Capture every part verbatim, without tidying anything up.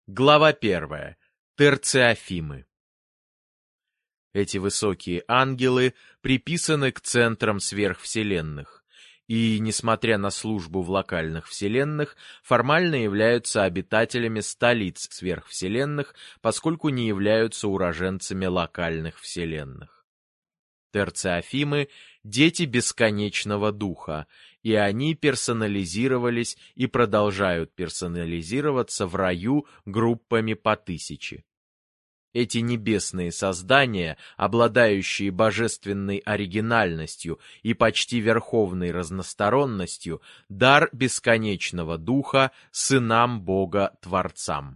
Глава первая. Терциофимы. Эти высокие ангелы приписаны к центрам сверхвселенных и, несмотря на службу в локальных вселенных, формально являются обитателями столиц сверхвселенных, поскольку не являются уроженцами локальных вселенных. Терциофимы — дети бесконечного духа, и они персонализировались и продолжают персонализироваться в раю группами по тысяче. Эти небесные создания, обладающие божественной оригинальностью и почти верховной разносторонностью, дар бесконечного духа сынам Бога-творцам.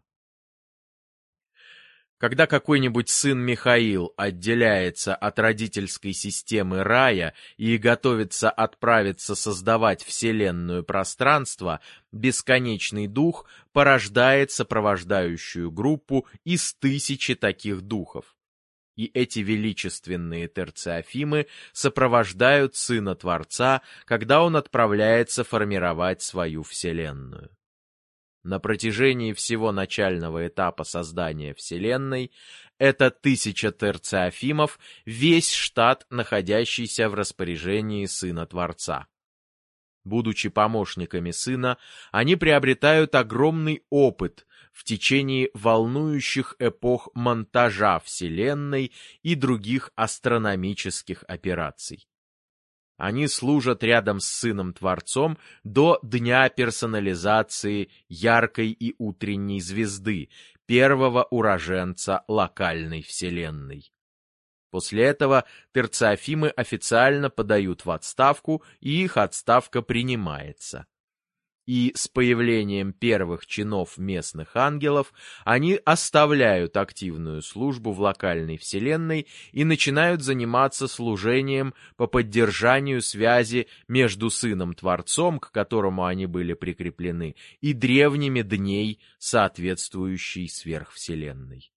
Когда какой-нибудь сын Михаил отделяется от родительской системы рая и готовится отправиться создавать вселенную пространство, бесконечный дух порождает сопровождающую группу из тысячи таких духов. И эти величественные терциофимы сопровождают сына Творца, когда он отправляется формировать свою вселенную. На протяжении всего начального этапа создания Вселенной это тысяча терциофимов, весь штат, находящийся в распоряжении Сына Творца. Будучи помощниками Сына, они приобретают огромный опыт в течение волнующих эпох монтажа Вселенной и других астрономических операций. Они служат рядом с Сыном-Творцом до дня персонализации яркой и утренней звезды, первого уроженца локальной вселенной. После этого терциофимы официально подают в отставку, и их отставка принимается. И с появлением первых чинов местных ангелов они оставляют активную службу в локальной вселенной и начинают заниматься служением по поддержанию связи между Сыном-Творцом, к которому они были прикреплены, и древними дней соответствующей сверхвселенной.